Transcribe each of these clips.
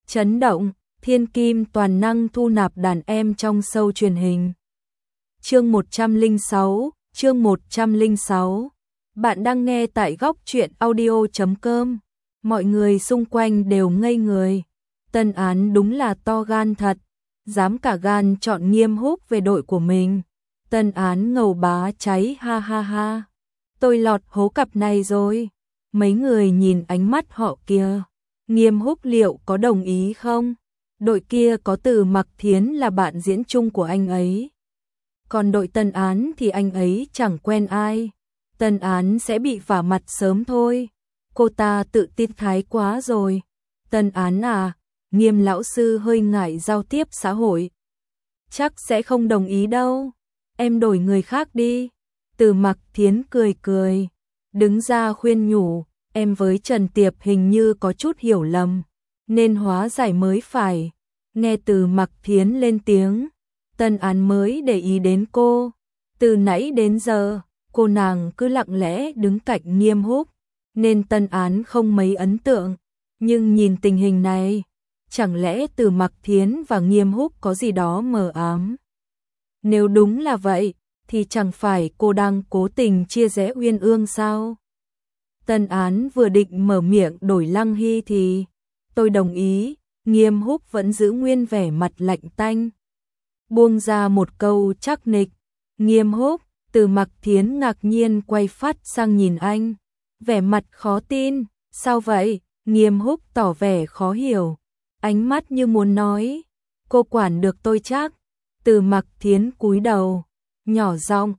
Chấn động, thiên kim toàn năng thu nạp đàn em trong show truyền hình. Chương 106. Bạn đang nghe tại góc truyện audio.com. Mọi người xung quanh đều ngây người. Tân Án đúng là to gan thật, dám cả gan chọn Nghiêm Húc về đội của mình. Tân Án ngầu bá cháy ha ha ha. Tôi lọt hố cặp này rồi. Mấy người nhìn ánh mắt họ kia. Nghiêm Húc liệu có đồng ý không? Đội kia có Từ Mặc Thiến là bạn diễn chung của anh ấy. Còn đội Tân Án thì anh ấy chẳng quen ai. Tân Án sẽ bị vả mặt sớm thôi. Cô ta tự tin thái quá rồi. Tân Án à, Nghiêm lão sư hơi ngại giao tiếp xã hội. Chắc sẽ không đồng ý đâu. Em đổi người khác đi. Từ Mặc Thiến cười cười, đứng ra khuyên nhủ, em với Trần Tiệp hình như có chút hiểu lầm, nên hóa giải mới phải. Nghe Từ Mặc Thiến lên tiếng, Tân Án mới để ý đến cô. Từ nãy đến giờ, cô nàng cứ lặng lẽ đứng cạnh Nghiêm Húc, nên Tân Án không mấy ấn tượng. Nhưng nhìn tình hình này, chẳng lẽ Từ Mặc Thiến và Nghiêm Húc có gì đó mờ ám? Nếu đúng là vậy, thì chẳng phải cô đang cố tình chia rẽ Uyên Ương sao? Tân Án vừa định mở miệng đổi Lăng Hy thì tôi đồng ý. Nghiêm Húc vẫn giữ nguyên vẻ mặt lạnh tanh, buông ra một câu chắc nịch. Nghiêm Húc. Từ Mặc Thiến ngạc nhiên quay phát sang nhìn anh, vẻ mặt khó tin. Sao vậy? Nghiêm Húc tỏ vẻ khó hiểu, ánh mắt như muốn nói, cô quản được tôi chắc? Từ Mặc Thiến cúi đầu, nhỏ giọng,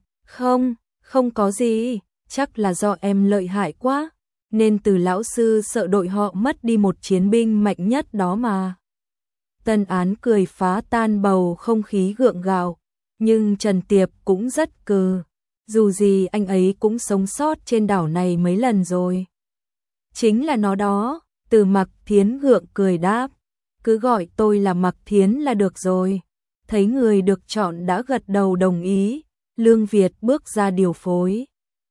không có gì, chắc là do em lợi hại quá, nên Từ lão sư sợ đội họ mất đi một chiến binh mạnh nhất đó mà. Tân Án cười phá tan bầu không khí gượng gạo, nhưng Trần Tiệp cũng rất cừ, dù gì anh ấy cũng sống sót trên đảo này mấy lần rồi. Chính là nó đó. Từ Mặc Thiến gượng cười đáp, cứ gọi tôi là Mặc Thiến là được rồi. Thấy người được chọn đã gật đầu đồng ý, Lương Việt bước ra điều phối.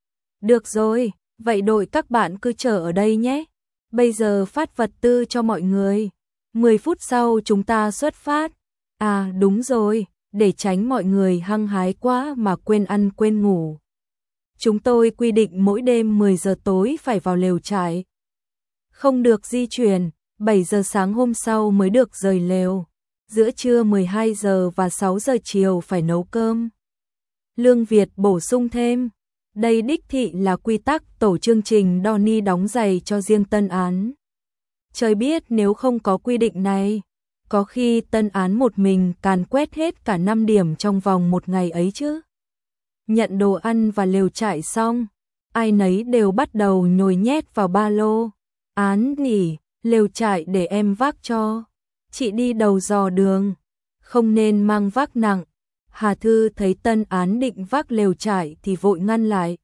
Được rồi, vậy đội các bạn cứ chờ ở đây nhé. Bây giờ phát vật tư cho mọi người. 10 phút sau chúng ta xuất phát. À đúng rồi, để tránh mọi người hăng hái quá mà quên ăn quên ngủ. Chúng tôi quy định mỗi đêm 10 giờ tối phải vào lều trại. Không được di chuyển, 7 giờ sáng hôm sau mới được rời lều. Giữa trưa 12 giờ và 6 giờ chiều phải nấu cơm. Lương Việt bổ sung thêm, đây đích thị là quy tắc tổ chương trình Donnie đóng giày cho riêng Tân Án. Trời biết nếu không có quy định này, có khi Tân Án một mình càn quét hết cả 5 điểm trong vòng một ngày ấy chứ. Nhận đồ ăn và lều trại xong, ai nấy đều bắt đầu nhồi nhét vào ba lô. Án nhỉ, lều trại để em vác cho. Chị đi đầu dò đường, không nên mang vác nặng. Hà Thư thấy Tân Án định vác lều trại thì vội ngăn lại.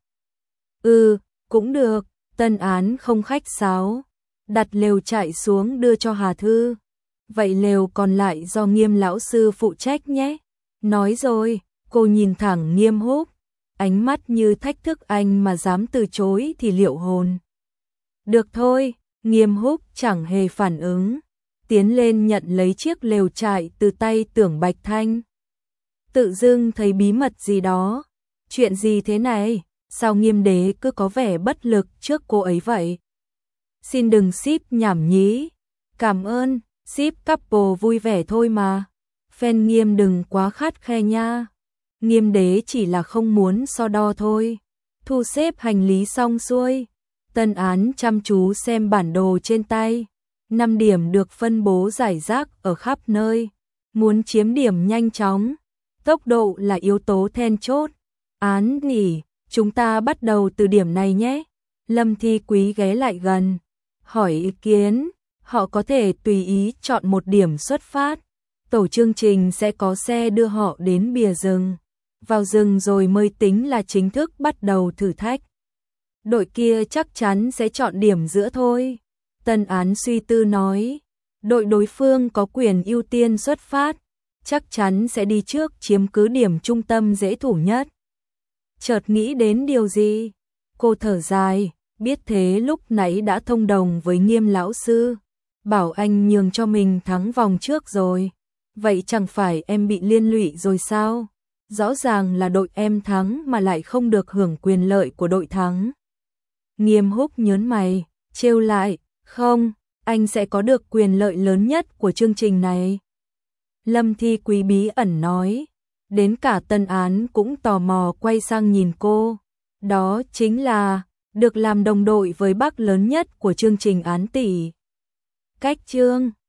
Cũng được. Tân Án không khách sáo, đặt lều trại xuống đưa cho Hà Thư. Vậy lều còn lại do Nghiêm lão sư phụ trách nhé. Nói rồi, cô nhìn thẳng Nghiêm Húc, ánh mắt như thách thức anh mà dám từ chối thì liệu hồn. Được thôi. Nghiêm Húc chẳng hề phản ứng, tiến lên nhận lấy chiếc lều trại từ tay Tưởng Bạch Thanh. Tự dưng thấy bí mật gì đó. Chuyện gì thế này? Sao Nghiêm đế cứ có vẻ bất lực trước cô ấy vậy? Xin đừng ship nhảm nhí. Cảm ơn, ship couple vui vẻ thôi mà. Fan Nghiêm đừng quá khắt khe nha. Nghiêm đế chỉ là không muốn so đo thôi. Thu xếp hành lý xong xuôi, Tân Án chăm chú xem bản đồ trên tay. 5 điểm được phân bố rải rác ở khắp nơi. Muốn chiếm điểm nhanh chóng, tốc độ là yếu tố then chốt. Án nhỉ, chúng ta bắt đầu từ điểm này nhé. Lâm Thi Quý ghé lại gần, hỏi ý kiến. Họ có thể tùy ý chọn một điểm xuất phát. Tổ chương trình sẽ có xe đưa họ đến bìa rừng. Vào rừng rồi mới tính là chính thức bắt đầu thử thách. Đội kia chắc chắn sẽ chọn điểm giữa thôi. Tân Án suy tư nói, đội đối phương có quyền ưu tiên xuất phát, chắc chắn sẽ đi trước chiếm cứ điểm trung tâm dễ thủ nhất. Chợt nghĩ đến điều gì, cô thở dài, biết thế lúc nãy đã thông đồng với Nghiêm lão sư. bảo anh nhường cho mình thắng vòng trước rồi. Vậy chẳng phải em bị liên lụy rồi sao? Rõ ràng là đội em thắng mà lại không được hưởng quyền lợi của đội thắng. Nghiêm Húc nhớn mày, trêu lại, không, anh sẽ có được quyền lợi lớn nhất của chương trình này. Lâm Thi Quý bí ẩn nói, đến cả Tân Án cũng tò mò quay sang nhìn cô. Đó chính là được làm đồng đội với bác lớn nhất của chương trình Án Tỷ. Cách chương